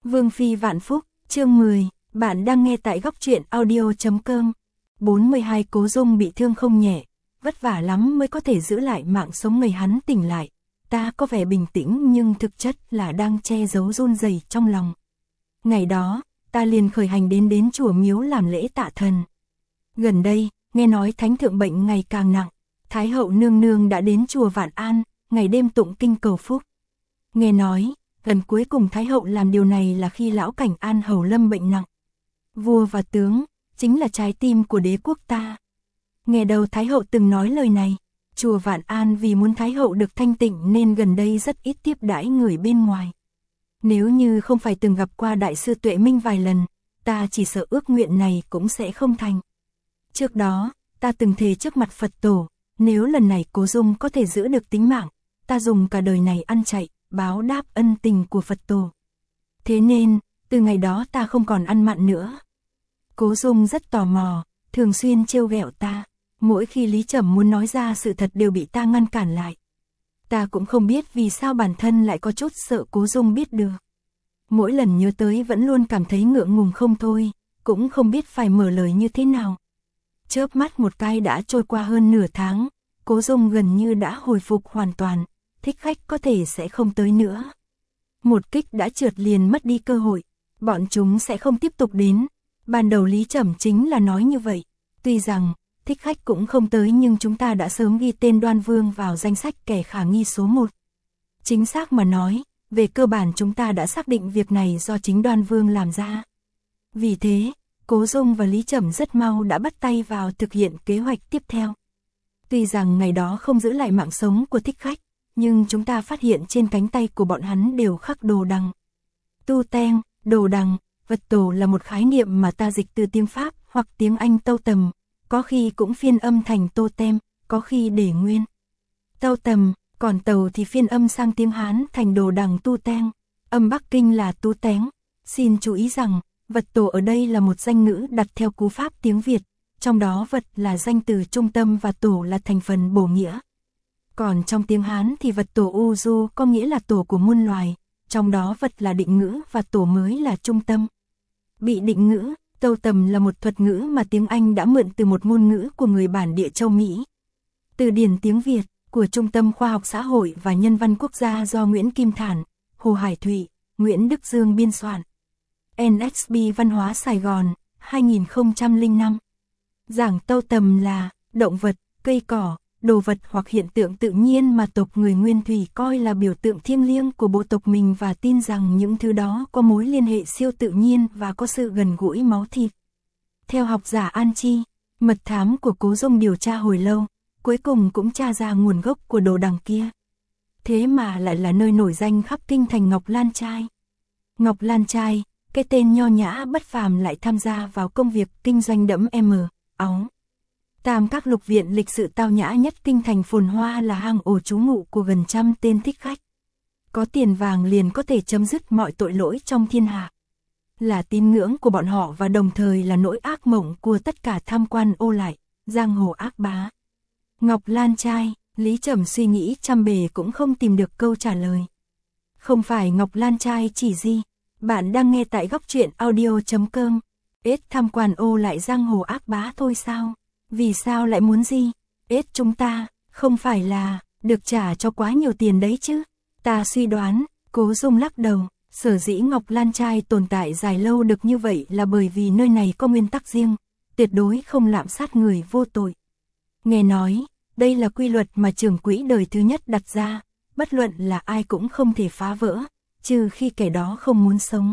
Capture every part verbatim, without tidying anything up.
Vương Phi vạn phúc, chương mười, bạn đang nghe tại góc truyện audio.com. bốn mươi hai Cố Dung bị thương không nhẹ, vất vả lắm mới có thể giữ lại mạng sống người hắn tỉnh lại. Ta có vẻ bình tĩnh nhưng thực chất là đang che giấu run rẩy trong lòng. Ngày đó, ta liền khởi hành đến đến chùa miếu làm lễ tạ thần. Gần đây, nghe nói thánh thượng bệnh ngày càng nặng, Thái hậu nương nương đã đến chùa Vạn An, ngày đêm tụng kinh cầu phúc. Nghe nói, lần cuối cùng Thái hậu làm điều này là khi lão Cảnh An hầu lâm bệnh nặng. Vua và tướng, chính là trái tim của đế quốc ta. Nghe đầu Thái hậu từng nói lời này, chùa Vạn An vì muốn Thái hậu được thanh tịnh nên gần đây rất ít tiếp đãi người bên ngoài. Nếu như không phải từng gặp qua đại sư Tuệ Minh vài lần, ta chỉ sợ ước nguyện này cũng sẽ không thành. Trước đó, ta từng thề trước mặt Phật tổ, nếu lần này Cố Dung có thể giữ được tính mạng, ta dùng cả đời này ăn chạy, báo đáp ân tình của Phật tổ. Thế nên, từ ngày đó ta không còn ăn mặn nữa. Cố Dung rất tò mò, thường xuyên trêu ghẹo ta, mỗi khi Lý Trầm muốn nói ra sự thật đều bị ta ngăn cản lại. Ta cũng không biết vì sao bản thân lại có chút sợ Cố Dung biết được. Mỗi lần nhớ tới vẫn luôn cảm thấy ngượng ngùng không thôi, cũng không biết phải mở lời như thế nào. Chớp mắt một cái đã trôi qua hơn nửa tháng, Cố Dung gần như đã hồi phục hoàn toàn, thích khách có thể sẽ không tới nữa. Một kích đã trượt liền mất đi cơ hội, bọn chúng sẽ không tiếp tục đến. Ban đầu Lý Trầm chính là nói như vậy, tuy rằng thích khách cũng không tới nhưng chúng ta đã sớm ghi tên Đoan Vương vào danh sách kẻ khả nghi số một. Chính xác mà nói, về cơ bản chúng ta đã xác định việc này do chính Đoan Vương làm ra. Vì thế, Cố Dung và Lý Trầm rất mau đã bắt tay vào thực hiện kế hoạch tiếp theo. Tuy rằng ngày đó không giữ lại mạng sống của thích khách, nhưng chúng ta phát hiện trên cánh tay của bọn hắn đều khắc đồ đằng. Tu Teng, đồ đằng, vật tổ là một khái niệm mà ta dịch từ tiếng Pháp hoặc tiếng Anh tâu tầm, có khi cũng phiên âm thành tô tem, có khi để nguyên. Tâu tầm, còn tàu thì phiên âm sang tiếng Hán thành đồ đằng Tu Teng, âm Bắc Kinh là Tu Tén. Xin chú ý rằng, vật tổ ở đây là một danh ngữ đặt theo cú pháp tiếng Việt, trong đó vật là danh từ trung tâm và tổ là thành phần bổ nghĩa. Còn trong tiếng Hán thì vật tổ u du có nghĩa là tổ của muôn loài, trong đó vật là định ngữ và tổ mới là trung tâm. Bị định ngữ, tâu tầm là một thuật ngữ mà tiếng Anh đã mượn từ một ngôn ngữ của người bản địa châu Mỹ. Từ điển tiếng Việt của Trung tâm Khoa học Xã hội và Nhân văn Quốc gia do Nguyễn Kim Thản, Hồ Hải Thụy, Nguyễn Đức Dương biên soạn. en ét bê Văn hóa Sài Gòn, hai nghìn không trăm lẻ năm. Giảng tâu tầm là động vật, cây cỏ, đồ vật hoặc hiện tượng tự nhiên mà tộc người Nguyên Thủy coi là biểu tượng thiêng liêng của bộ tộc mình và tin rằng những thứ đó có mối liên hệ siêu tự nhiên và có sự gần gũi máu thịt. Theo học giả An Chi, mật thám của Cố Dung điều tra hồi lâu, cuối cùng cũng tra ra nguồn gốc của đồ đằng kia. Thế mà lại là nơi nổi danh khắp kinh thành Ngọc Lan Trai. Ngọc Lan Trai, cái tên nho nhã bất phàm lại tham gia vào công việc kinh doanh đẫm m, óng. Tam các lục viện lịch sự tao nhã nhất kinh thành phồn hoa là hang ổ trú ngụ của gần trăm tên thích khách. Có tiền vàng liền có thể chấm dứt mọi tội lỗi trong thiên hạ. Là tín ngưỡng của bọn họ và đồng thời là nỗi ác mộng của tất cả tham quan ô lại, giang hồ ác bá. Ngọc Lan Trai, Lý Trầm suy nghĩ trăm bề cũng không tìm được câu trả lời. Không phải Ngọc Lan Trai chỉ gì, bạn đang nghe tại góc truyện audio.com. Ít tham quan ô lại giang hồ ác bá thôi sao? Vì sao lại muốn gì? Ít chúng ta, không phải là, được trả cho quá nhiều tiền đấy chứ? Ta suy đoán, Cố Dung lắc đầu, sở dĩ Ngọc Lan Trai tồn tại dài lâu được như vậy là bởi vì nơi này có nguyên tắc riêng, tuyệt đối không lạm sát người vô tội. Nghe nói, đây là quy luật mà trưởng quỹ đời thứ nhất đặt ra, bất luận là ai cũng không thể phá vỡ, trừ khi kẻ đó không muốn sống.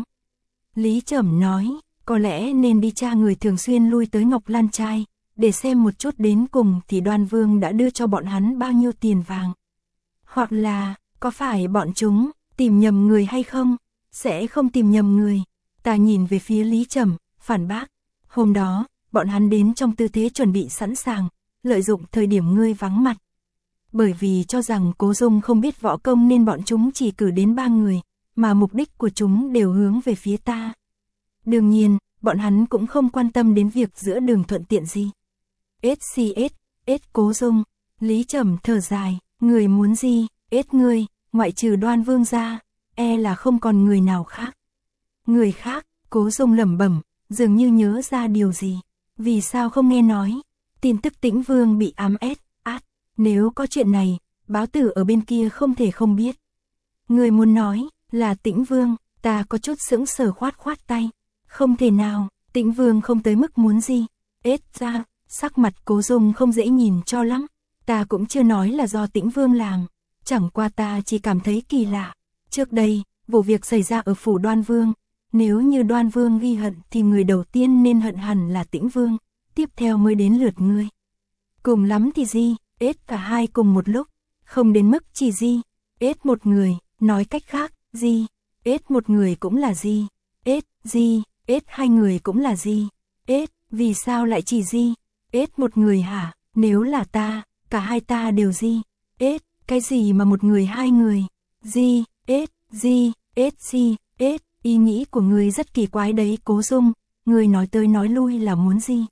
Lý Trầm nói, có lẽ nên đi tra người thường xuyên lui tới Ngọc Lan Trai, để xem một chút đến cùng thì Đoan Vương đã đưa cho bọn hắn bao nhiêu tiền vàng. Hoặc là, có phải bọn chúng tìm nhầm người hay không? Sẽ không tìm nhầm người. Ta nhìn về phía Lý Trầm, phản bác. Hôm đó, bọn hắn đến trong tư thế chuẩn bị sẵn sàng, lợi dụng thời điểm ngươi vắng mặt. Bởi vì cho rằng Cố Dung không biết võ công nên bọn chúng chỉ cử đến ba người, mà mục đích của chúng đều hướng về phía ta. Đương nhiên, bọn hắn cũng không quan tâm đến việc giữa đường thuận tiện gì. ét xê ét, ét Cố Dung, Lý Trầm thở dài, người muốn gì, ét ngươi, ngoại trừ Đoan Vương ra, e là không còn người nào khác. Người khác, Cố Dung lẩm bẩm, dường như nhớ ra điều gì. Vì sao không nghe nói? Tin tức Tĩnh Vương bị ám ét, át, nếu có chuyện này, báo tử ở bên kia không thể không biết. Người muốn nói, là Tĩnh Vương, ta có chút sững sờ khoát khoát tay. Không thể nào, Tĩnh Vương không tới mức muốn gì. Ết ra, sắc mặt Cố Dung không dễ nhìn cho lắm. Ta cũng chưa nói là do Tĩnh Vương làm. Chẳng qua ta chỉ cảm thấy kỳ lạ. Trước đây, vụ việc xảy ra ở phủ Đoan Vương. Nếu như Đoan Vương ghi hận thì người đầu tiên nên hận hẳn là Tĩnh Vương. Tiếp theo mới đến lượt ngươi. Cùng lắm thì gì, ết cả hai cùng một lúc. Không đến mức chỉ gì, ết một người, nói cách khác, gì, ết một người cũng là gì, ết, gì, ết hai người cũng là gì, ết, vì sao lại chỉ gì, ết một người hả, nếu là ta, cả hai ta đều gì, ết, cái gì mà một người hai người, gì, ết, gì, ết gì, ết, ý nghĩ của người rất kỳ quái đấy Cố Dung, người nói tới nói lui là muốn gì.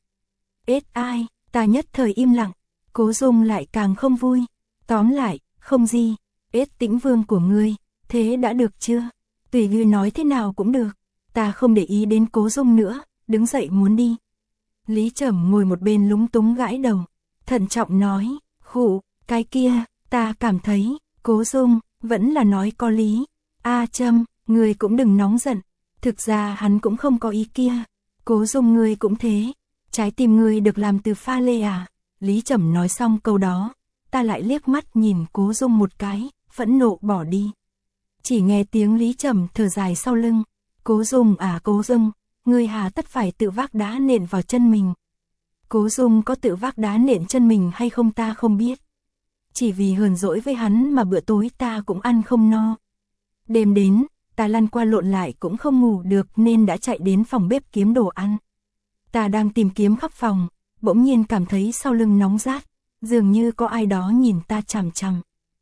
Ết ai, ta nhất thời im lặng, Cố Dung lại càng không vui, tóm lại, không gì, ết Tĩnh Vương của ngươi, thế đã được chưa, tùy ngươi nói thế nào cũng được, ta không để ý đến Cố Dung nữa, đứng dậy muốn đi. Lý Trầm ngồi một bên lúng túng gãi đầu, thận trọng nói, khụ, cái kia, ta cảm thấy, Cố Dung, vẫn là nói có lý, A Trâm, ngươi cũng đừng nóng giận, thực ra hắn cũng không có ý kia, Cố Dung ngươi cũng thế, trái tim ngươi được làm từ pha lê à, Lý Trầm nói xong câu đó, ta lại liếc mắt nhìn Cố Dung một cái, phẫn nộ bỏ đi. Chỉ nghe tiếng Lý Trầm thở dài sau lưng, Cố Dung à Cố Dung, ngươi hà tất phải tự vác đá nện vào chân mình. Cố Dung có tự vác đá nện chân mình hay không ta không biết. Chỉ vì hờn dỗi với hắn mà bữa tối ta cũng ăn không no. Đêm đến, ta lăn qua lộn lại cũng không ngủ được nên đã chạy đến phòng bếp kiếm đồ ăn. Ta đang tìm kiếm khắp phòng, bỗng nhiên cảm thấy sau lưng nóng rát, dường như có ai đó nhìn ta chằm chằm.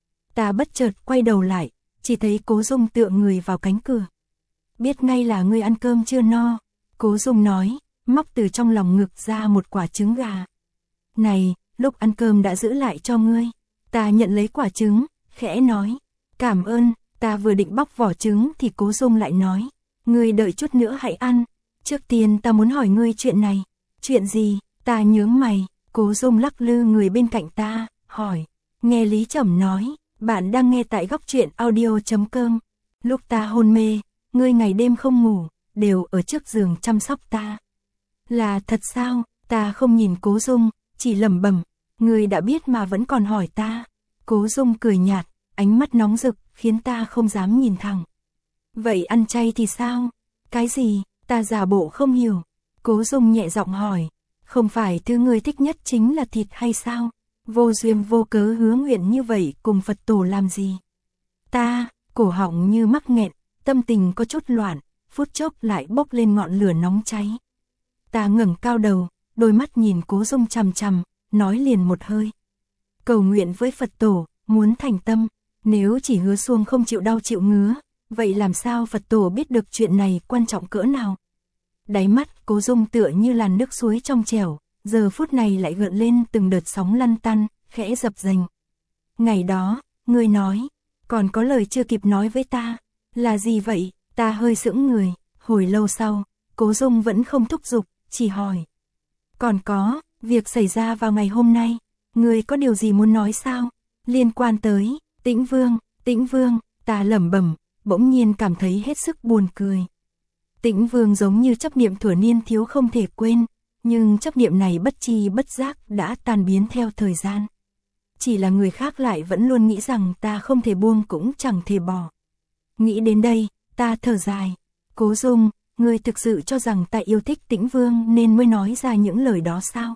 Ta bất chợt quay đầu lại, chỉ thấy Cố Dung tựa người vào cánh cửa. Biết ngay là ngươi ăn cơm chưa no, Cố Dung nói, móc từ trong lòng ngực ra một quả trứng gà. Này, lúc ăn cơm đã giữ lại cho ngươi. Ta nhận lấy quả trứng, khẽ nói, cảm ơn. Ta vừa định bóc vỏ trứng thì Cố Dung lại nói, ngươi đợi chút nữa hãy ăn. Trước tiên ta muốn hỏi ngươi chuyện này. Chuyện gì? Ta nhướng mày. Cố Dung lắc lư người bên cạnh ta, hỏi. Nghe Lý Trầm nói, bạn đang nghe tại góc truyện audio chấm com. Lúc ta hôn mê, ngươi ngày đêm không ngủ, đều ở trước giường chăm sóc ta. Là thật sao? Ta không nhìn Cố Dung, chỉ lẩm bẩm, ngươi đã biết mà vẫn còn hỏi ta. Cố Dung cười nhạt, ánh mắt nóng rực, khiến ta không dám nhìn thẳng. Vậy ăn chay thì sao? Cái gì? Ta giả bộ không hiểu. Cố Dung nhẹ giọng hỏi, không phải thứ ngươi thích nhất chính là thịt hay sao? Vô duyên vô cớ hứa nguyện như vậy cùng Phật tổ làm gì? Ta, cổ họng như mắc nghẹn, tâm tình có chút loạn, phút chốc lại bốc lên ngọn lửa nóng cháy. Ta ngẩng cao đầu, đôi mắt nhìn Cố Dung chằm chằm, nói liền một hơi. Cầu nguyện với Phật tổ, muốn thành tâm, nếu chỉ hứa xuông không chịu đau chịu ngứa, vậy làm sao Phật tổ biết được chuyện này quan trọng cỡ nào? Đáy mắt Cố Dung tựa như làn nước suối trong trẻo, giờ phút này lại gợn lên từng đợt sóng lăn tăn, khẽ dập dềnh. Ngày đó, ngươi nói, còn có lời chưa kịp nói với ta, là gì vậy? Ta hơi sững người, hồi lâu sau, Cố Dung vẫn không thúc giục, chỉ hỏi. Còn có, việc xảy ra vào ngày hôm nay, ngươi có điều gì muốn nói sao? Liên quan tới, Tĩnh Vương, Tĩnh Vương, ta lẩm bẩm, bỗng nhiên cảm thấy hết sức buồn cười. Tĩnh Vương giống như chấp niệm thuở niên thiếu không thể quên, nhưng chấp niệm này bất tri bất giác đã tan biến theo thời gian. Chỉ là người khác lại vẫn luôn nghĩ rằng ta không thể buông cũng chẳng thể bỏ. Nghĩ đến đây, ta thở dài. Cố Dung, ngươi thực sự cho rằng ta yêu thích Tĩnh Vương nên mới nói ra những lời đó sao?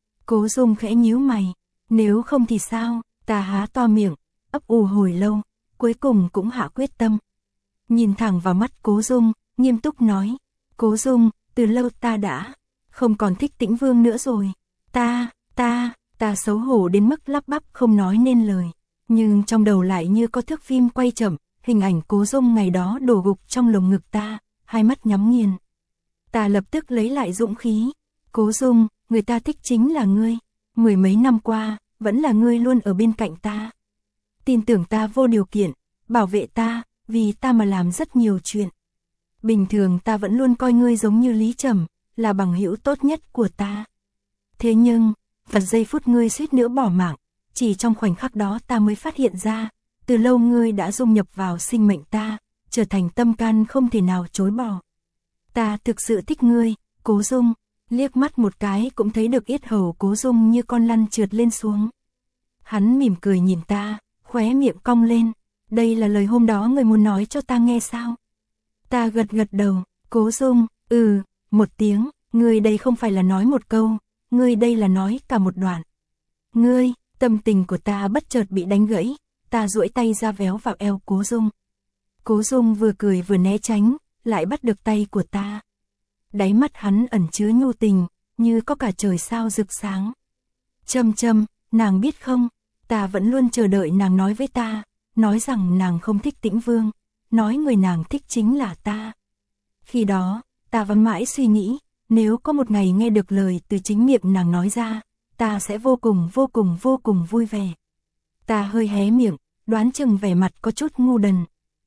Cố Dung khẽ nhíu mày. Nếu không thì sao? Ta há to miệng, ấp ù hồi lâu, cuối cùng cũng hạ quyết tâm. Nhìn thẳng vào mắt Cố Dung, nghiêm túc nói. Cố Dung, từ lâu ta đã không còn thích Tĩnh Vương nữa rồi. Ta, ta, ta xấu hổ đến mức lắp bắp không nói nên lời. Nhưng trong đầu lại như có thước phim quay chậm, hình ảnh Cố Dung ngày đó đổ gục trong lồng ngực ta, hai mắt nhắm nghiền. Ta lập tức lấy lại dũng khí. Cố Dung, người ta thích chính là ngươi. Mười mấy năm qua, vẫn là ngươi luôn ở bên cạnh ta. Tin tưởng ta vô điều kiện, bảo vệ ta, vì ta mà làm rất nhiều chuyện. bình thường ta vẫn luôn coi ngươi giống như Lý Trầm, là bằng hữu tốt nhất của ta. Thế nhưng, vào giây phút ngươi suýt nữa bỏ mạng, chỉ trong khoảnh khắc đó ta mới phát hiện ra, từ lâu ngươi đã dung nhập vào sinh mệnh ta, trở thành tâm can không thể nào chối bỏ. Ta thực sự thích ngươi, Cố Dung, liếc mắt một cái cũng thấy được yết hầu Cố Dung như con lăn trượt lên xuống. Hắn mỉm cười nhìn ta, khóe miệng cong lên, đây là lời hôm đó ngươi muốn nói cho ta nghe sao? Ta gật gật đầu, Cố Dung, ừ, một tiếng, ngươi đây không phải là nói một câu, ngươi đây là nói cả một đoạn. Ngươi, tâm tình của ta bất chợt bị đánh gãy, ta duỗi tay ra véo vào eo Cố Dung. Cố Dung vừa cười vừa né tránh, lại bắt được tay của ta. Đáy mắt hắn ẩn chứa nhu tình, như có cả trời sao rực sáng. Châm châm, nàng biết không, ta vẫn luôn chờ đợi nàng nói với ta, nói rằng nàng không thích Tĩnh Vương, nói người nàng thích chính là ta. Khi đó, ta vẫn mãi suy nghĩ, nếu có một ngày nghe được lời từ chính miệng nàng nói ra, ta sẽ vô cùng vô cùng vô cùng vui vẻ. Ta hơi hé miệng, đoán chừng vẻ mặt có chút ngu đần.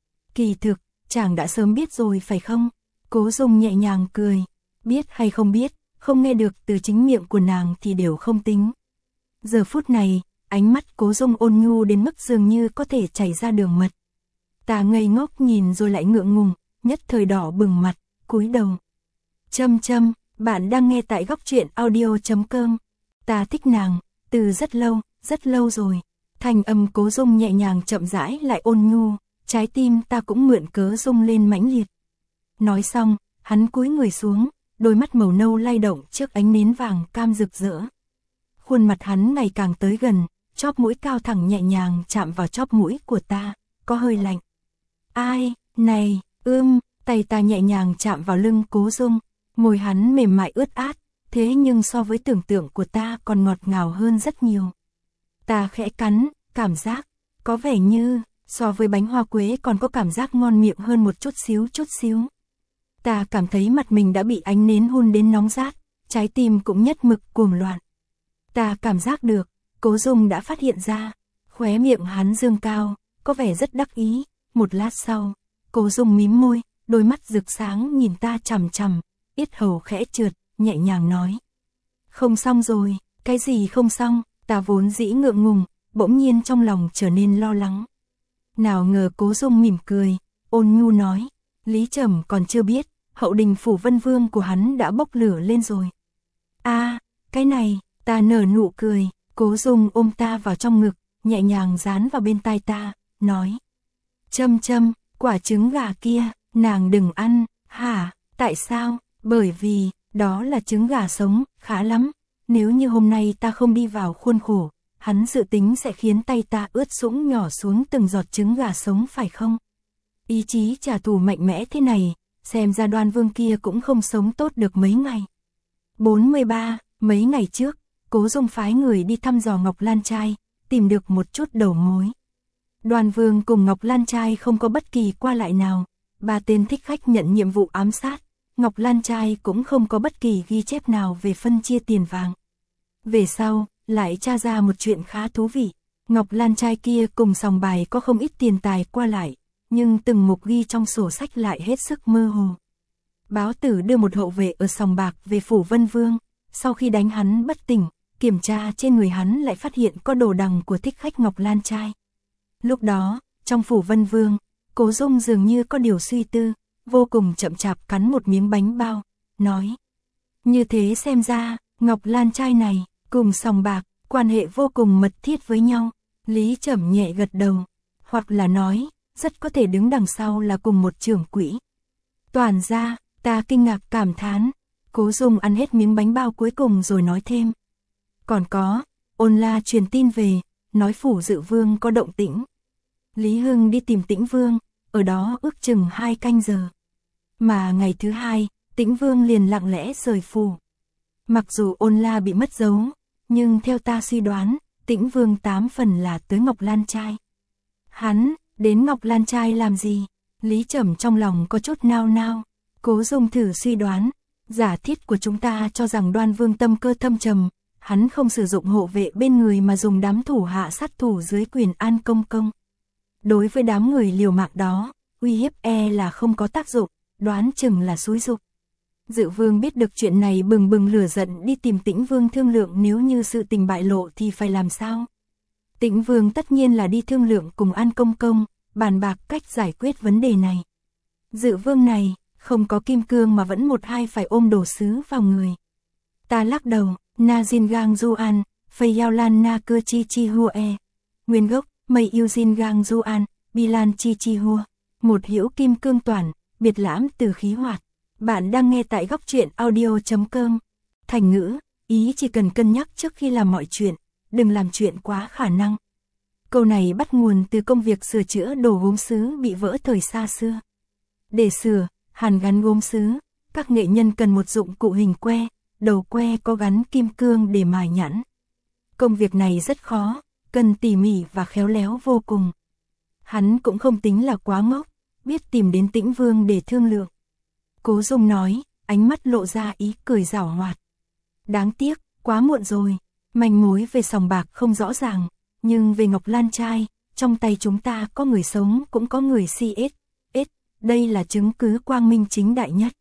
Kỳ thực, chàng đã sớm biết rồi phải không? Cố Dung nhẹ nhàng cười, biết hay không biết, không nghe được từ chính miệng của nàng thì đều không tính. Giờ phút này, ánh mắt Cố Dung ôn nhu đến mức dường như có thể chảy ra đường mật. Ta ngây ngốc nhìn rồi lại ngượng ngùng, nhất thời đỏ bừng mặt, cúi đầu. Châm châm, bạn đang nghe tại góc truyện audio chấm com. Ta thích nàng, từ rất lâu, rất lâu rồi. Thanh âm Cố Dung nhẹ nhàng chậm rãi lại ôn nhu, trái tim ta cũng mượn cớ rung lên mãnh liệt. Nói xong, hắn cúi người xuống, đôi mắt màu nâu lay động trước ánh nến vàng cam rực rỡ. Khuôn mặt hắn ngày càng tới gần, chóp mũi cao thẳng nhẹ nhàng chạm vào chóp mũi của ta, có hơi lạnh. Ai, này, ưm, tay ta nhẹ nhàng chạm vào lưng Cố Dung, môi hắn mềm mại ướt át, thế nhưng so với tưởng tượng của ta còn ngọt ngào hơn rất nhiều. Ta khẽ cắn, cảm giác, có vẻ như, so với bánh hoa quế còn có cảm giác ngon miệng hơn một chút xíu chút xíu. Ta cảm thấy mặt mình đã bị ánh nến hun đến nóng rát, trái tim cũng nhất mực cuồng loạn. Ta cảm giác được, Cố Dung đã phát hiện ra, khóe miệng hắn dương cao, có vẻ rất đắc ý. Một lát sau, Cố Dung mím môi, đôi mắt rực sáng nhìn ta chằm chằm, yết hầu khẽ trượt, nhẹ nhàng nói. Không xong rồi, cái gì không xong, ta vốn dĩ ngượng ngùng, bỗng nhiên trong lòng trở nên lo lắng. Nào ngờ Cố Dung mỉm cười, ôn nhu nói, Lý Trầm còn chưa biết, hậu đình phủ Vân Vương của hắn đã bốc lửa lên rồi. A, à, cái này, ta nở nụ cười, Cố Dung ôm ta vào trong ngực, nhẹ nhàng dán vào bên tai ta, nói. Châm châm, quả trứng gà kia, nàng đừng ăn, hả, tại sao? Bởi vì, đó là trứng gà sống, khá lắm, nếu như hôm nay ta không đi vào khuôn khổ, hắn dự tính sẽ khiến tay ta ướt sũng nhỏ xuống từng giọt trứng gà sống phải không? Ý chí trả thù mạnh mẽ thế này, xem ra Đoan Vương kia cũng không sống tốt được mấy ngày. bốn mươi ba, mấy ngày trước, Cố Dung phái người đi thăm dò Ngọc Lan Trai, tìm được một chút đầu mối. Đoan Vương cùng Ngọc Lan Trai không có bất kỳ qua lại nào, ba tên thích khách nhận nhiệm vụ ám sát, Ngọc Lan Trai cũng không có bất kỳ ghi chép nào về phân chia tiền vàng. Về sau, lại tra ra một chuyện khá thú vị, Ngọc Lan Trai kia cùng sòng bài có không ít tiền tài qua lại, nhưng từng mục ghi trong sổ sách lại hết sức mơ hồ. Báo tử đưa một hậu vệ ở sòng bạc về phủ Vân Vương, sau khi đánh hắn bất tỉnh, kiểm tra trên người hắn lại phát hiện có đồ đằng của thích khách Ngọc Lan Trai. Lúc đó, trong phủ Vân Vương, Cố Dung dường như có điều suy tư, vô cùng chậm chạp cắn một miếng bánh bao, nói. Như thế xem ra, Ngọc Lan Trai này, cùng sòng bạc, quan hệ vô cùng mật thiết với nhau. Lý Trầm nhẹ gật đầu, hoặc là nói, rất có thể đứng đằng sau là cùng một trưởng quỹ. Toàn ra, ta kinh ngạc cảm thán, Cố Dung ăn hết miếng bánh bao cuối cùng rồi nói thêm. Còn có, Ôn La truyền tin về, nói phủ Dự Vương có động tĩnh. Lý Hưng đi tìm Tĩnh Vương, ở đó ước chừng hai canh giờ. Mà ngày thứ hai, Tĩnh Vương liền lặng lẽ rời phủ. Mặc dù Ôn La bị mất dấu, nhưng theo ta suy đoán, Tĩnh Vương tám phần là tới Ngọc Lan Trai. Hắn, đến Ngọc Lan Trai làm gì? Lý Trầm trong lòng có chút nao nao. Cố Dung thử suy đoán, giả thiết của chúng ta cho rằng Đoan Vương tâm cơ thâm trầm, hắn không sử dụng hộ vệ bên người mà dùng đám thủ hạ sát thủ dưới quyền An Công Công. Đối với đám người liều mạng đó, uy hiếp e là không có tác dụng, đoán chừng là xúi giục. Dự Vương biết được chuyện này bừng bừng lửa giận đi tìm Tĩnh Vương thương lượng, nếu như sự tình bại lộ thì phải làm sao. Tĩnh Vương tất nhiên là đi thương lượng cùng An Công Công, bàn bạc cách giải quyết vấn đề này. Dự Vương này, không có kim cương mà vẫn một hai phải ôm đồ sứ vào người. Ta lắc đầu, Na Jin Gang Du An, Phây Yao Lan Na Cơ Chi Chi Hua E. Nguyên gốc, Mây Yêu Jin Gang Du An, Bilan Chi Chi Hua. Một hữu kim cương toàn, biệt lãm từ khí hoạt. Bạn đang nghe tại góc truyện audio chấm com. Thành ngữ, ý chỉ cần cân nhắc trước khi làm mọi chuyện, đừng làm chuyện quá khả năng. Câu này bắt nguồn từ công việc sửa chữa đồ gốm sứ bị vỡ thời xa xưa. Để sửa, hàn gắn gốm sứ, các nghệ nhân cần một dụng cụ hình que, đầu que có gắn kim cương để mài nhẵn. Công việc này rất khó, cần tỉ mỉ và khéo léo vô cùng. Hắn cũng không tính là quá ngốc, biết tìm đến Tĩnh Vương để thương lượng. Cố Dung nói, ánh mắt lộ ra ý cười giảo hoạt. Đáng tiếc, quá muộn rồi, manh mối về sòng bạc không rõ ràng, nhưng về Ngọc Lan trai, trong tay chúng ta có người sống cũng có người si ết, ết, đây là chứng cứ quang minh chính đại nhất.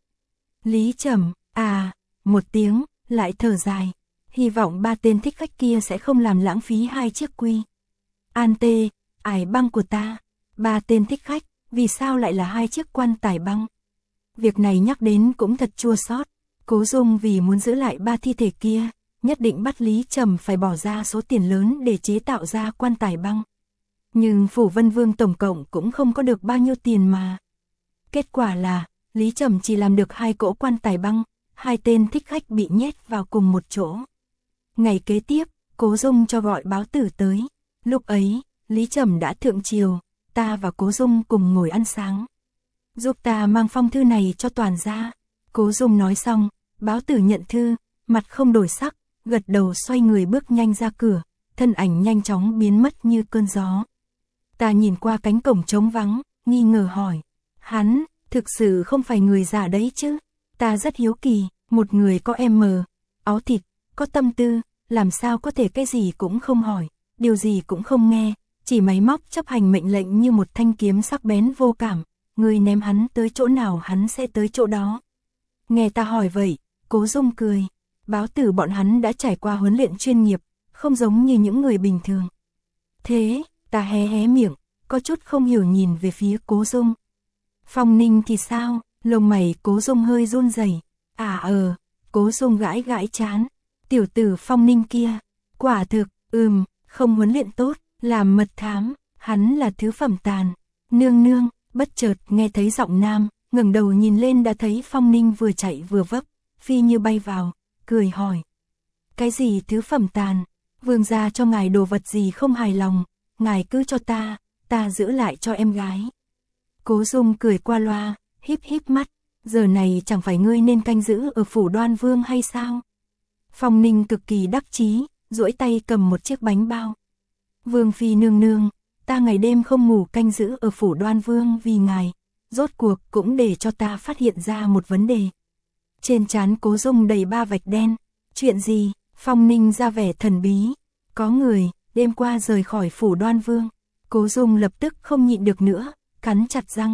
Lý Trầm, à, một tiếng, lại thở dài, hy vọng ba tên thích khách kia sẽ không làm lãng phí hai chiếc quy. An tê, ải băng của ta, ba tên thích khách, vì sao lại là hai chiếc quan tài băng? Việc này nhắc đến cũng thật chua xót. Cố Dung vì muốn giữ lại ba thi thể kia, nhất định bắt Lý Trầm phải bỏ ra số tiền lớn để chế tạo ra quan tài băng. Nhưng Phủ Vân Vương tổng cộng cũng không có được bao nhiêu tiền mà. Kết quả là, Lý Trầm chỉ làm được hai cỗ quan tài băng, hai tên thích khách bị nhét vào cùng một chỗ. Ngày kế tiếp, Cố Dung cho gọi báo tử tới. Lúc ấy, Lý Trầm đã thượng triều, ta và Cố Dung cùng ngồi ăn sáng. Giúp ta mang phong thư này cho toàn gia. Cố Dung nói xong, báo tử nhận thư, mặt không đổi sắc, gật đầu xoay người bước nhanh ra cửa, thân ảnh nhanh chóng biến mất như cơn gió. Ta nhìn qua cánh cổng trống vắng, nghi ngờ hỏi, hắn, thực sự không phải người già đấy chứ? Ta rất hiếu kỳ, một người có em mờ, áo thịt, có tâm tư, làm sao có thể cái gì cũng không hỏi, điều gì cũng không nghe, chỉ máy móc chấp hành mệnh lệnh như một thanh kiếm sắc bén vô cảm, người ném hắn tới chỗ nào hắn sẽ tới chỗ đó. Nghe ta hỏi vậy, Cố Dung cười, báo tử bọn hắn đã trải qua huấn luyện chuyên nghiệp, không giống như những người bình thường. Thế, ta hé hé miệng, có chút không hiểu nhìn về phía Cố Dung. Phong Ninh thì sao? Lông mày Cố Dung hơi run rẩy. À ờ, Cố Dung gãi gãi chán. Tiểu tử Phong Ninh kia, quả thực, ừm, không huấn luyện tốt, làm mật thám, hắn là thứ phẩm tàn. Nương nương, bất chợt nghe thấy giọng nam, ngẩng đầu nhìn lên đã thấy Phong Ninh vừa chạy vừa vấp, phi như bay vào, cười hỏi. Cái gì thứ phẩm tàn? Vương gia cho ngài đồ vật gì không hài lòng, ngài cứ cho ta, ta giữ lại cho em gái. Cố Dung cười qua loa, híp híp mắt, giờ này chẳng phải ngươi nên canh giữ ở phủ Đoan Vương hay sao? Phong Ninh cực kỳ đắc chí, duỗi tay cầm một chiếc bánh bao. Vương phi nương nương, ta ngày đêm không ngủ canh giữ ở phủ Đoan Vương vì ngài, rốt cuộc cũng để cho ta phát hiện ra một vấn đề. Trên trán Cố Dung đầy ba vạch đen, chuyện gì? Phong Ninh ra vẻ thần bí, có người, đêm qua rời khỏi phủ Đoan Vương. Cố Dung lập tức không nhịn được nữa, cắn chặt răng.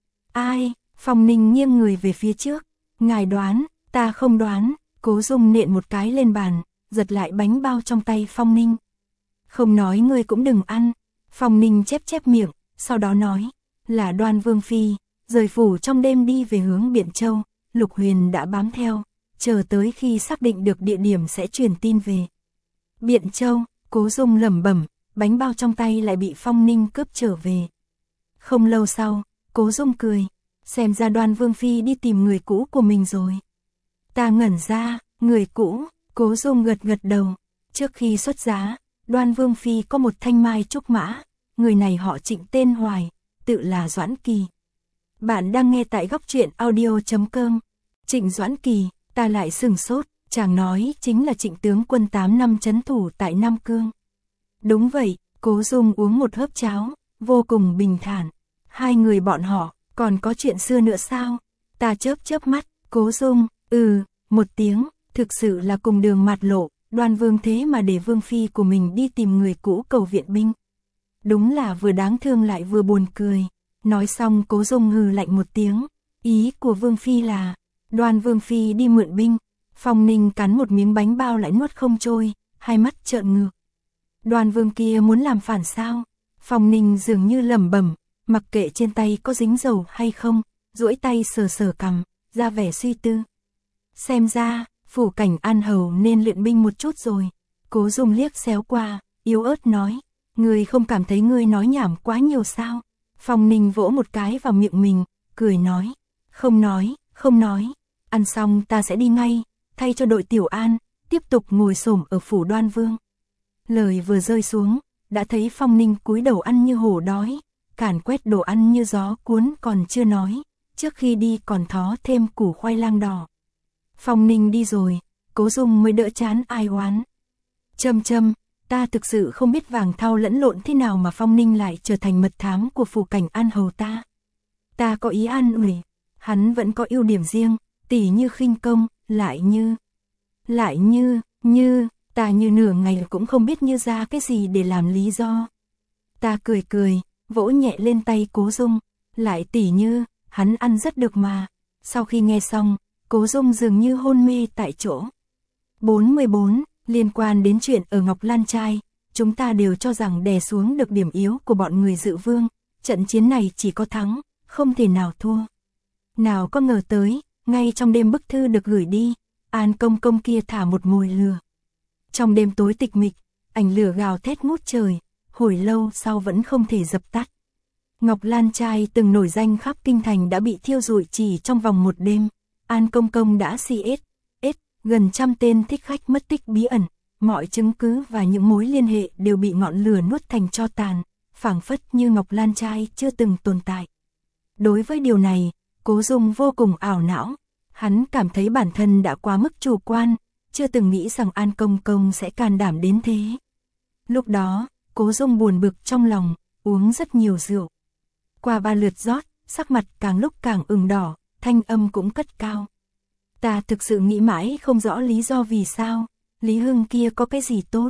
Ai? Phong Ninh nghiêng người về phía trước, ngài đoán, ta không đoán. Cố Dung nện một cái lên bàn, giật lại bánh bao trong tay Phong Ninh. Không nói ngươi cũng đừng ăn. Phong Ninh chép chép miệng, sau đó nói, là Đoan Vương phi, rời phủ trong đêm đi về hướng Biện Châu, Lục Huyền đã bám theo, chờ tới khi xác định được địa điểm sẽ truyền tin về. Biện Châu, Cố Dung lẩm bẩm, bánh bao trong tay lại bị Phong Ninh cướp trở về. Không lâu sau, Cố Dung cười, xem ra Đoan Vương phi đi tìm người cũ của mình rồi. Ta ngẩn ra, người cũ, Cố Dung gật gật đầu, trước khi xuất giá, Đoan Vương phi có một thanh mai trúc mã, người này họ Trịnh tên Hoài, tự là Doãn Kỳ. Bạn đang nghe tại góc truyện audio chấm com. Trịnh Doãn Kỳ, ta lại sừng sốt, chàng nói chính là Trịnh tướng quân tám năm trấn thủ tại Nam Cương. Đúng vậy, Cố Dung uống một hớp cháo, vô cùng bình thản. Hai người bọn họ, còn có chuyện xưa nữa sao? Ta chớp chớp mắt, Cố Dung, ừ, một tiếng, thực sự là cùng đường mạt lộ, Đoan Vương thế mà để Vương phi của mình đi tìm người cũ cầu viện binh. Đúng là vừa đáng thương lại vừa buồn cười. Nói xong Cố Dung hừ lạnh một tiếng, Ý của Vương Phi là, Đoan Vương Phi đi mượn binh. Phong Ninh cắn một miếng bánh bao lại nuốt không trôi, hai mắt trợn ngược. Đoan Vương kia muốn làm phản sao? Phong Ninh dường như lẩm bẩm, mặc kệ trên tay có dính dầu hay không, duỗi tay sờ sờ cằm, ra vẻ suy tư. Xem ra, phủ Cảnh An Hầu nên luyện binh một chút rồi. Cố Dung liếc xéo qua, yếu ớt nói, ngươi không cảm thấy ngươi nói nhảm quá nhiều sao? Phong Ninh vỗ một cái vào miệng mình, cười nói, không nói, không nói, ăn xong ta sẽ đi ngay, thay cho đội Tiểu An, tiếp tục ngồi xổm ở phủ Đoan Vương. Lời vừa rơi xuống, đã thấy Phong Ninh cúi đầu ăn như hổ đói, càn quét đồ ăn như gió cuốn còn chưa nói, trước khi đi còn thó thêm củ khoai lang đỏ. Phong Ninh đi rồi, Cố Dung mới đỡ chán ai oán. Châm châm, ta thực sự không biết vàng thau lẫn lộn thế nào mà Phong Ninh lại trở thành mật thám của phủ Cảnh An Hầu ta. Ta có ý an ủi, hắn vẫn có ưu điểm riêng, tỉ như khinh công, lại như, lại như, như, ta như nửa ngày cũng không biết như ra cái gì để làm lý do. Ta cười cười, vỗ nhẹ lên tay Cố Dung, lại tỉ như, hắn ăn rất được mà. Sau khi nghe xong, Cố Dung dường như hôn mê tại chỗ. bốn mươi bốn. Liên quan đến chuyện ở Ngọc Lan Trai, chúng ta đều cho rằng đè xuống được điểm yếu của bọn người Dự Vương, trận chiến này chỉ có thắng, không thể nào thua. Nào có ngờ tới, ngay trong đêm bức thư được gửi đi, An Công Công kia thả một mồi lửa. Trong đêm tối tịch mịch, ảnh lửa gào thét ngút trời, hồi lâu sau vẫn không thể dập tắt. Ngọc Lan Trai từng nổi danh khắp kinh thành đã bị thiêu rụi chỉ trong vòng một đêm. An Công Công đã xê ét, ét, gần trăm tên thích khách mất tích bí ẩn, mọi chứng cứ và những mối liên hệ đều bị ngọn lửa nuốt thành tro tàn, phảng phất như Ngọc Lan Trai chưa từng tồn tại. Đối với điều này, Cố Dung vô cùng ảo não, hắn cảm thấy bản thân đã quá mức chủ quan, chưa từng nghĩ rằng An Công Công sẽ can đảm đến thế. Lúc đó, Cố Dung buồn bực trong lòng, uống rất nhiều rượu. Qua ba lượt rót, sắc mặt càng lúc càng ửng đỏ, thanh âm cũng cất cao. Ta thực sự nghĩ mãi không rõ lý do vì sao, Lý Hưng kia có cái gì tốt.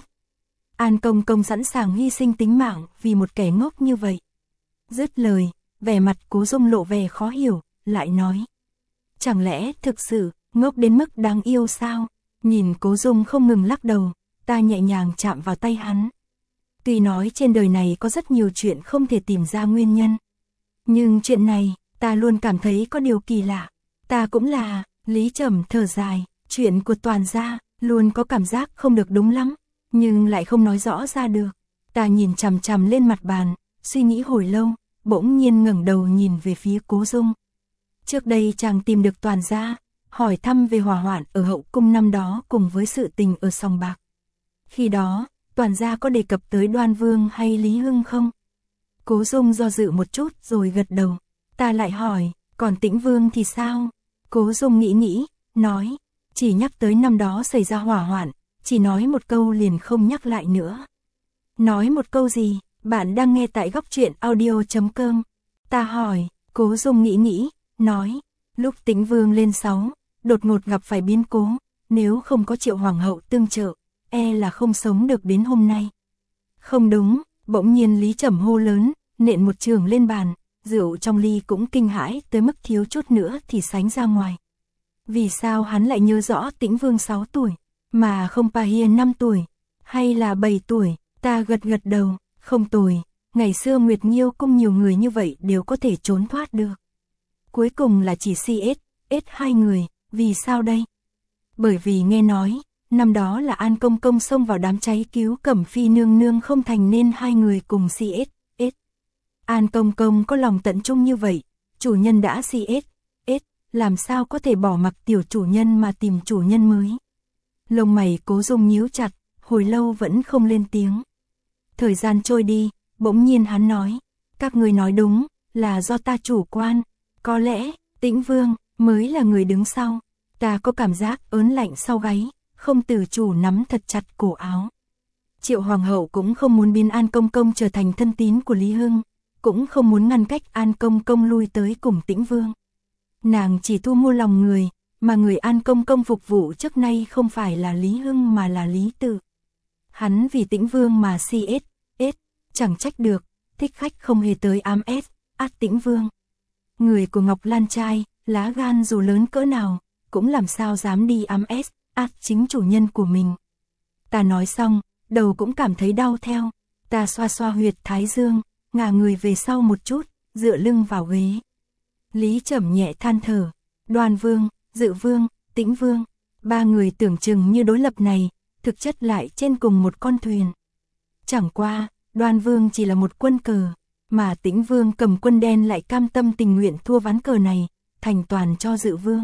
An Công Công sẵn sàng hy sinh tính mạng vì một kẻ ngốc như vậy. Dứt lời, vẻ mặt Cố Dung lộ vẻ khó hiểu, lại nói. Chẳng lẽ thực sự, ngốc đến mức đáng yêu sao? Nhìn Cố Dung không ngừng lắc đầu, ta nhẹ nhàng chạm vào tay hắn. Tuy nói trên đời này có rất nhiều chuyện không thể tìm ra nguyên nhân. Nhưng chuyện này, ta luôn cảm thấy có điều kỳ lạ. Ta cũng là, Lý Trầm thở dài, chuyện của toàn gia, luôn có cảm giác không được đúng lắm, nhưng lại không nói rõ ra được. Ta nhìn chằm chằm lên mặt bàn, suy nghĩ hồi lâu, bỗng nhiên ngẩng đầu nhìn về phía Cố Dung. Trước đây chàng tìm được toàn gia, hỏi thăm về hỏa hoạn ở hậu cung năm đó cùng với sự tình ở sòng bạc. Khi đó, toàn gia có đề cập tới Đoan Vương hay Lý Hưng không? Cố Dung do dự một chút rồi gật đầu. Ta lại hỏi, còn Tĩnh Vương thì sao? Cố Dung nghĩ nghĩ, nói, chỉ nhắc tới năm đó xảy ra hỏa hoạn, chỉ nói một câu liền không nhắc lại nữa. Nói một câu gì? Bạn đang nghe tại góc truyện audio chấm com. Ta hỏi, Cố Dung nghĩ nghĩ, nói, lúc Tĩnh Vương lên sáu, đột ngột gặp phải biến cố, nếu không có Triệu Hoàng hậu tương trợ, e là không sống được đến hôm nay. Không đúng, bỗng nhiên Lý Trầm hô lớn, nện một trường lên bàn, rượu trong ly cũng kinh hãi tới mức thiếu chút nữa thì sánh ra ngoài. Vì sao hắn lại nhớ rõ Tĩnh Vương sáu tuổi, mà không Pa Hiên năm tuổi, hay là bảy tuổi? Ta gật gật đầu, không tồi, ngày xưa Nguyệt Nhiêu cung nhiều người như vậy đều có thể trốn thoát được. Cuối cùng là chỉ xê ét, ét hai người, vì sao đây? Bởi vì nghe nói, năm đó là An Công Công xông vào đám cháy cứu Cẩm Phi nương nương không thành nên hai người cùng xê ét, ét. An Công Công có lòng tận trung như vậy, chủ nhân đã xê ét, ét, làm sao có thể bỏ mặc tiểu chủ nhân mà tìm chủ nhân mới? Lông mày Cố Dung nhíu chặt, hồi lâu vẫn không lên tiếng. Thời gian trôi đi, bỗng nhiên hắn nói, các người nói đúng, là do ta chủ quan, có lẽ, Tĩnh Vương mới là người đứng sau. Ta có cảm giác ớn lạnh sau gáy, không tự chủ nắm thật chặt cổ áo. Triệu Hoàng hậu cũng không muốn biến An Công Công trở thành thân tín của Lý Hưng, cũng không muốn ngăn cách An Công Công lui tới cùng Tĩnh Vương. Nàng chỉ thu mua lòng người, mà người An Công Công phục vụ trước nay không phải là Lý Hưng mà là Lý Tự. Hắn vì Tĩnh Vương mà xê ét, ét, chẳng trách được, thích khách không hề tới ám ét, át Tĩnh Vương. Người của Ngọc Lan Trai, lá gan dù lớn cỡ nào, cũng làm sao dám đi ám ét, át chính chủ nhân của mình. Ta nói xong, đầu cũng cảm thấy đau theo, ta xoa xoa huyệt thái dương, ngả người về sau một chút, dựa lưng vào ghế. Lý Trầm nhẹ than thở, Đoan Vương, Dự Vương, Tĩnh Vương, ba người tưởng chừng như đối lập này, thực chất lại trên cùng một con thuyền. Chẳng qua, Đoan Vương chỉ là một quân cờ, mà Tĩnh Vương cầm quân đen lại cam tâm tình nguyện thua ván cờ này, thành toàn cho Dự Vương.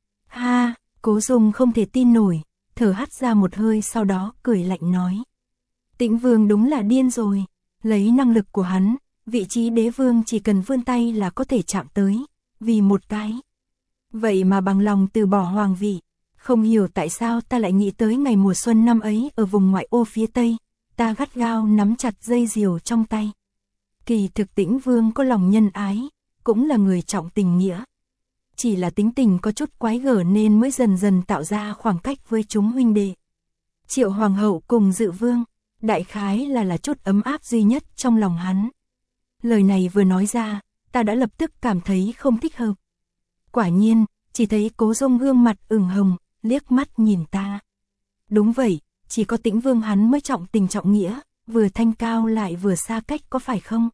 Ha, Cố Dung không thể tin nổi, thở hắt ra một hơi sau đó cười lạnh nói. Tĩnh Vương đúng là điên rồi, lấy năng lực của hắn, vị trí đế vương chỉ cần vươn tay là có thể chạm tới, vì một cái. Vậy mà bằng lòng từ bỏ hoàng vị, không hiểu tại sao ta lại nghĩ tới ngày mùa xuân năm ấy ở vùng ngoại ô phía Tây, ta gắt gao nắm chặt dây diều trong tay. Kỳ thực Tĩnh Vương có lòng nhân ái, cũng là người trọng tình nghĩa. Chỉ là tính tình có chút quái gở nên mới dần dần tạo ra khoảng cách với chúng huynh đệ. Triệu Hoàng hậu cùng Dự Vương, đại khái là là chút ấm áp duy nhất trong lòng hắn. Lời này vừa nói ra, ta đã lập tức cảm thấy không thích hợp. Quả nhiên, chỉ thấy Cố Dung gương mặt ửng hồng, liếc mắt nhìn ta. Đúng vậy, chỉ có Tĩnh Vương hắn mới trọng tình trọng nghĩa, vừa thanh cao lại vừa xa cách có phải không?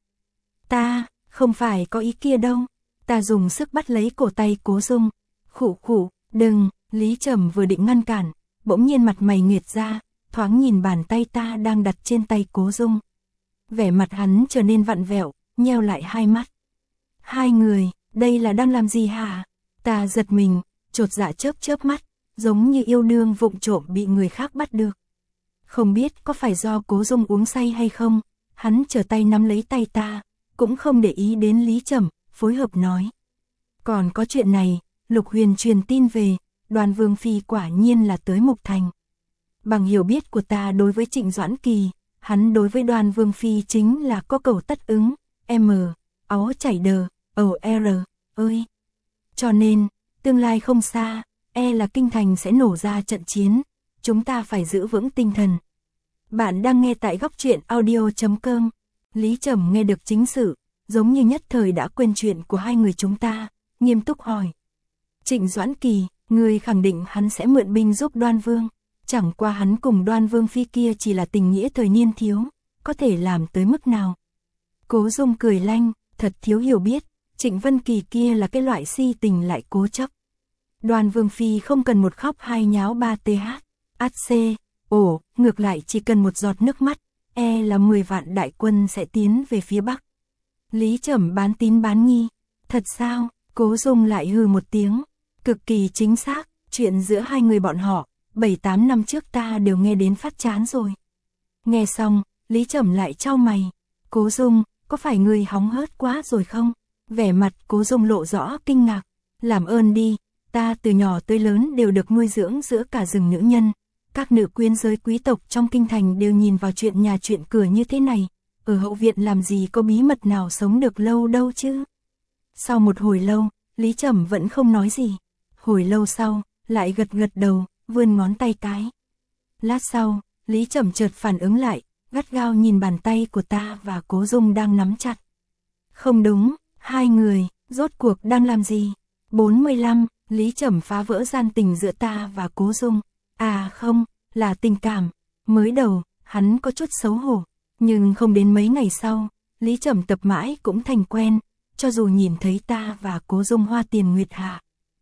Ta, không phải có ý kia đâu. Ta dùng sức bắt lấy cổ tay Cố Dung. Khụ khụ, đừng, Lý Trầm vừa định ngăn cản, bỗng nhiên mặt mày nghệt ra, thoáng nhìn bàn tay ta đang đặt trên tay Cố Dung. Vẻ mặt hắn trở nên vặn vẹo, nheo lại hai mắt. Hai người, đây là đang làm gì hả? Ta giật mình, chột dạ chớp chớp mắt, giống như yêu đương vụng trộm bị người khác bắt được. Không biết có phải do Cố Dung uống say hay không, hắn trở tay nắm lấy tay ta, cũng không để ý đến Lý Trầm, phối hợp nói. Còn có chuyện này, Lục Huyền truyền tin về, Đoan Vương phi quả nhiên là tới Mục Thành. Bằng hiểu biết của ta đối với Trịnh Doãn Kỳ, hắn đối với Đoan Vương phi chính là có cầu tất ứng, M, áo chảy đờ, ầu R, ơi. Cho nên, tương lai không xa, e là kinh thành sẽ nổ ra trận chiến, chúng ta phải giữ vững tinh thần. Bạn đang nghe tại góc truyện audio chấm com. Lý Trầm nghe được chính sự, giống như nhất thời đã quên chuyện của hai người chúng ta, nghiêm túc hỏi. Trịnh Doãn Kỳ, người khẳng định hắn sẽ mượn binh giúp Đoan Vương, chẳng qua hắn cùng Đoan Vương phi kia chỉ là tình nghĩa thời niên thiếu, có thể làm tới mức nào? Cố Dung cười lanh, thật thiếu hiểu biết, Trịnh Vân Kỳ kia là cái loại si tình lại cố chấp. Đoan Vương phi không cần một khóc hai nháo ba th, át c, ổ, ngược lại chỉ cần một giọt nước mắt, e là mười vạn đại quân sẽ tiến về phía Bắc. Lý Trầm bán tín bán nghi, thật sao? Cố Dung lại hừ một tiếng, cực kỳ chính xác, chuyện giữa hai người bọn họ, bảy tám năm trước ta đều nghe đến phát chán rồi. Nghe xong, Lý Trầm lại chau mày, Cố Dung, có phải người hóng hớt quá rồi không? Vẻ mặt Cố Dung lộ rõ kinh ngạc, làm ơn đi, ta từ nhỏ tới lớn đều được nuôi dưỡng giữa cả rừng nữ nhân, các nữ quyến giới quý tộc trong kinh thành đều nhìn vào chuyện nhà chuyện cửa như thế này, ở hậu viện làm gì có bí mật nào sống được lâu đâu chứ. Sau một hồi lâu, Lý Trầm vẫn không nói gì, hồi lâu sau, lại gật gật đầu, vươn ngón tay cái. Lát sau, Lý Trầm chợt phản ứng lại, gắt gao nhìn bàn tay của ta và Cố Dung đang nắm chặt. Không đúng, hai người, rốt cuộc đang làm gì? bốn mươi lăm, Lý Trầm phá vỡ gian tình giữa ta và Cố Dung. À không, là tình cảm. Mới đầu, hắn có chút xấu hổ, nhưng không đến mấy ngày sau, Lý Trầm tập mãi cũng thành quen, cho dù nhìn thấy ta và Cố Dung hoa tiền nguyệt hạ.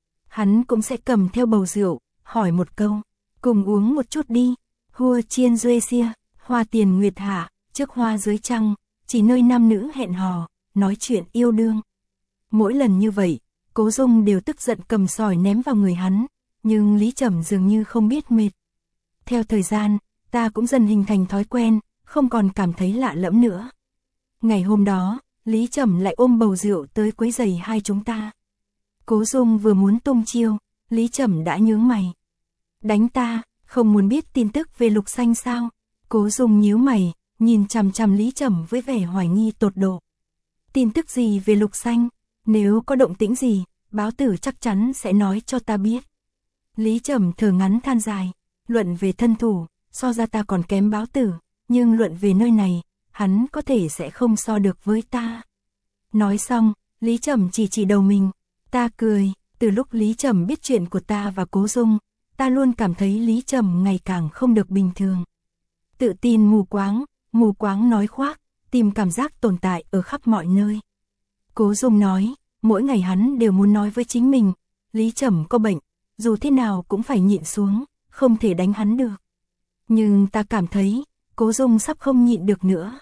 Hắn cũng sẽ cầm theo bầu rượu, hỏi một câu, cùng uống một chút đi. Hua chiên duê xia, hoa tiền nguyệt hạ, trước hoa dưới trăng, chỉ nơi nam nữ hẹn hò, nói chuyện yêu đương. Mỗi lần như vậy, Cố Dung đều tức giận cầm sỏi ném vào người hắn, nhưng Lý Trầm dường như không biết mệt. Theo thời gian, ta cũng dần hình thành thói quen, không còn cảm thấy lạ lẫm nữa. Ngày hôm đó, Lý Trầm lại ôm bầu rượu tới quấy rầy hai chúng ta. Cố Dung vừa muốn tung chiêu, Lý Trầm đã nhướng mày. Đánh ta, không muốn biết tin tức về Lục Xanh sao? Cố Dung nhíu mày, nhìn chằm chằm Lý Trầm với vẻ hoài nghi tột độ. Tin tức gì về Lục Xanh? Nếu có động tĩnh gì, báo tử chắc chắn sẽ nói cho ta biết. Lý Trầm thở ngắn than dài, luận về thân thủ, so ra ta còn kém báo tử, nhưng luận về nơi này, hắn có thể sẽ không so được với ta. Nói xong, Lý Trầm chỉ chỉ đầu mình, ta cười, Từ lúc Lý Trầm biết chuyện của ta và Cố Dung, ta luôn cảm thấy Lý Trầm ngày càng không được bình thường. Tự tin mù quáng, mù quáng nói khoác, tìm cảm giác tồn tại ở khắp mọi nơi. Cố Dung nói, mỗi ngày hắn đều muốn nói với chính mình, Lý Trầm có bệnh, dù thế nào cũng phải nhịn xuống, không thể đánh hắn được. Nhưng ta cảm thấy, Cố Dung sắp không nhịn được nữa.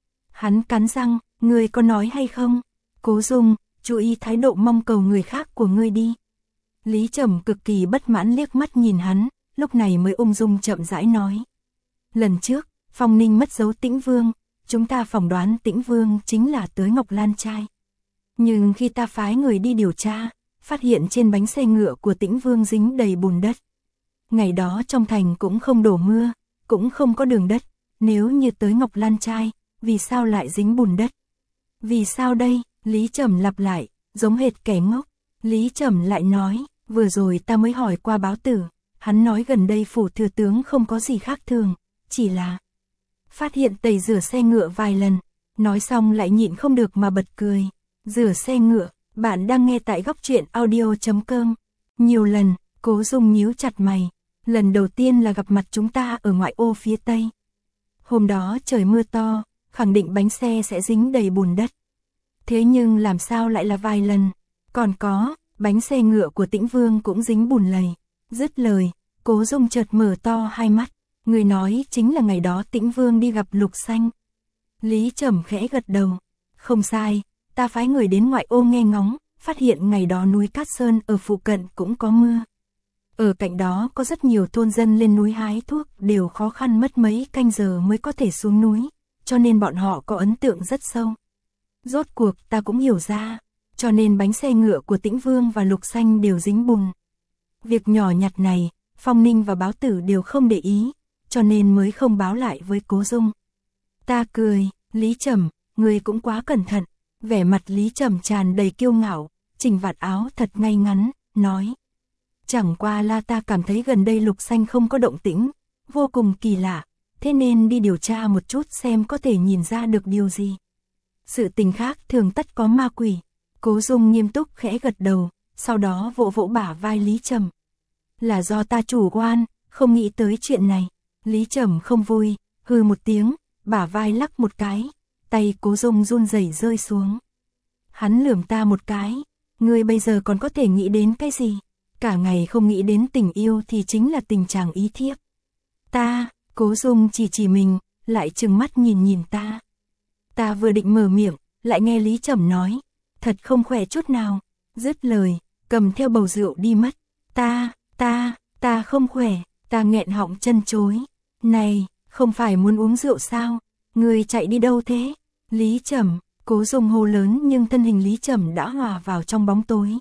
Hắn cắn răng, ngươi có nói hay không? Cố Dung, chú ý thái độ mong cầu người khác của ngươi đi. Lý Trầm cực kỳ bất mãn liếc mắt nhìn hắn, lúc này mới ung dung chậm rãi nói. Lần trước, Phong Ninh mất dấu Tĩnh Vương, chúng ta phỏng đoán Tĩnh Vương chính là tới Ngọc Lan trai. Nhưng khi ta phái người đi điều tra, phát hiện trên bánh xe ngựa của Tĩnh Vương dính đầy bùn đất. Ngày đó trong thành cũng không đổ mưa, cũng không có đường đất, nếu như tới Ngọc Lan trai, vì sao lại dính bùn đất? Vì sao đây? Lý Trầm lặp lại, giống hệt kẻ ngốc. Lý Trầm lại nói, vừa rồi ta mới hỏi qua báo tử, hắn nói gần đây phủ thừa tướng không có gì khác thường, chỉ là phát hiện tẩy rửa xe ngựa vài lần, nói xong lại nhịn không được mà bật cười. Rửa xe ngựa, bạn đang nghe tại góc truyện audio chấm com. Nhiều lần, Cố Dung nhíu chặt mày, lần đầu tiên là gặp mặt chúng ta ở ngoại ô phía Tây. Hôm đó trời mưa to, khẳng định bánh xe sẽ dính đầy bùn đất. Thế nhưng làm sao lại là vài lần? Còn có, bánh xe ngựa của Tĩnh Vương cũng dính bùn lầy. Dứt lời, Cố Dung chợt mở to hai mắt. Người nói chính là ngày đó Tĩnh Vương đi gặp Lục Xanh. Lý Trầm khẽ gật đầu. Không sai, ta phái người đến ngoại ô nghe ngóng, phát hiện ngày đó núi Cát Sơn ở phụ cận cũng có mưa. Ở cạnh đó có rất nhiều thôn dân lên núi hái thuốc, đều khó khăn mất mấy canh giờ mới có thể xuống núi, cho nên bọn họ có ấn tượng rất sâu. Rốt cuộc ta cũng hiểu ra, cho nên bánh xe ngựa của Tĩnh Vương và Lục Xanh đều dính bùn. Việc nhỏ nhặt này, Phong Ninh và báo tử đều không để ý, cho nên mới không báo lại với Cố Dung. Ta cười, Lý Trầm, người cũng quá cẩn thận. Vẻ mặt Lý Trầm tràn đầy kiêu ngạo, chỉnh vạt áo thật ngay ngắn, nói. Chẳng qua là ta cảm thấy gần đây Lục Xanh không có động tĩnh, vô cùng kỳ lạ, thế nên đi điều tra một chút xem có thể nhìn ra được điều gì. Sự tình khác thường tất có ma quỷ. Cố Dung nghiêm túc khẽ gật đầu, sau đó vỗ vỗ bả vai Lý Trầm. Là do ta chủ quan, không nghĩ tới chuyện này. Lý Trầm không vui, hừ một tiếng, bả vai lắc một cái, tay Cố Dung run rẩy rơi xuống. Hắn lườm ta một cái, ngươi bây giờ còn có thể nghĩ đến cái gì? Cả ngày không nghĩ đến tình yêu thì chính là tình trạng ý thiếp. Ta, Cố Dung chỉ chỉ mình, lại trừng mắt nhìn nhìn ta. Ta vừa định mở miệng, lại nghe Lý Trầm nói, thật không khỏe chút nào. Dứt lời, cầm theo bầu rượu đi mất. Ta, ta, ta không khỏe, ta nghẹn họng chân chối. Này, không phải muốn uống rượu sao? Ngươi chạy đi đâu thế? Lý Trầm, Cố Dung hô lớn nhưng thân hình Lý Trầm đã hòa vào trong bóng tối.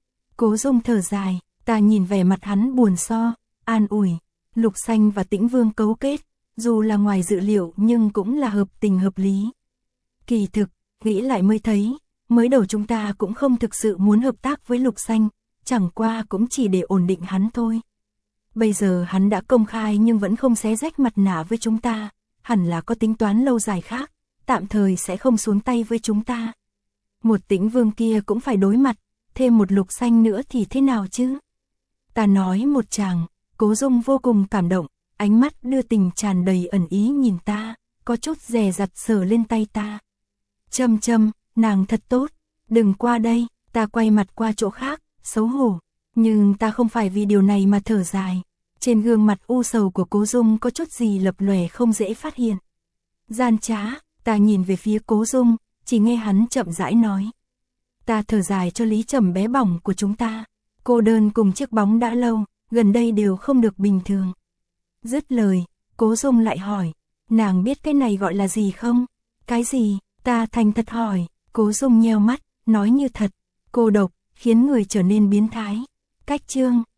Cố Dung thở dài, ta nhìn vẻ mặt hắn buồn so, an ủi. Lục Xanh và Tĩnh Vương cấu kết, dù là ngoài dự liệu nhưng cũng là hợp tình hợp lý. Kỳ thực, nghĩ lại mới thấy, mới đầu chúng ta cũng không thực sự muốn hợp tác với Lục Xanh, chẳng qua cũng chỉ để ổn định hắn thôi. Bây giờ hắn đã công khai nhưng vẫn không xé rách mặt nạ với chúng ta, hẳn là có tính toán lâu dài khác, tạm thời sẽ không xuống tay với chúng ta. Một Tĩnh Vương kia cũng phải đối mặt, thêm một Lục Xanh nữa thì thế nào chứ? Ta nói một chàng, Cố Dung vô cùng cảm động, ánh mắt đưa tình tràn đầy ẩn ý nhìn ta, có chút dè dặt sờ lên tay ta. Châm châm, nàng thật tốt, đừng qua đây. Ta quay mặt qua chỗ khác, xấu hổ, nhưng ta không phải vì điều này mà thở dài. Trên gương mặt u sầu của Cố Dung có chút gì lập lòe không dễ phát hiện. Gian trá, ta nhìn về phía Cố Dung, chỉ nghe hắn chậm rãi nói. Ta thở dài cho Lý Trầm bé bỏng của chúng ta, cô đơn cùng chiếc bóng đã lâu, gần đây đều không được bình thường. Dứt lời, Cố Dung lại hỏi, nàng biết cái này gọi là gì không? Cái gì? Ta thành thật hỏi. Cố Dung nheo mắt, nói như thật, cô độc, khiến người trở nên biến thái. Cách chương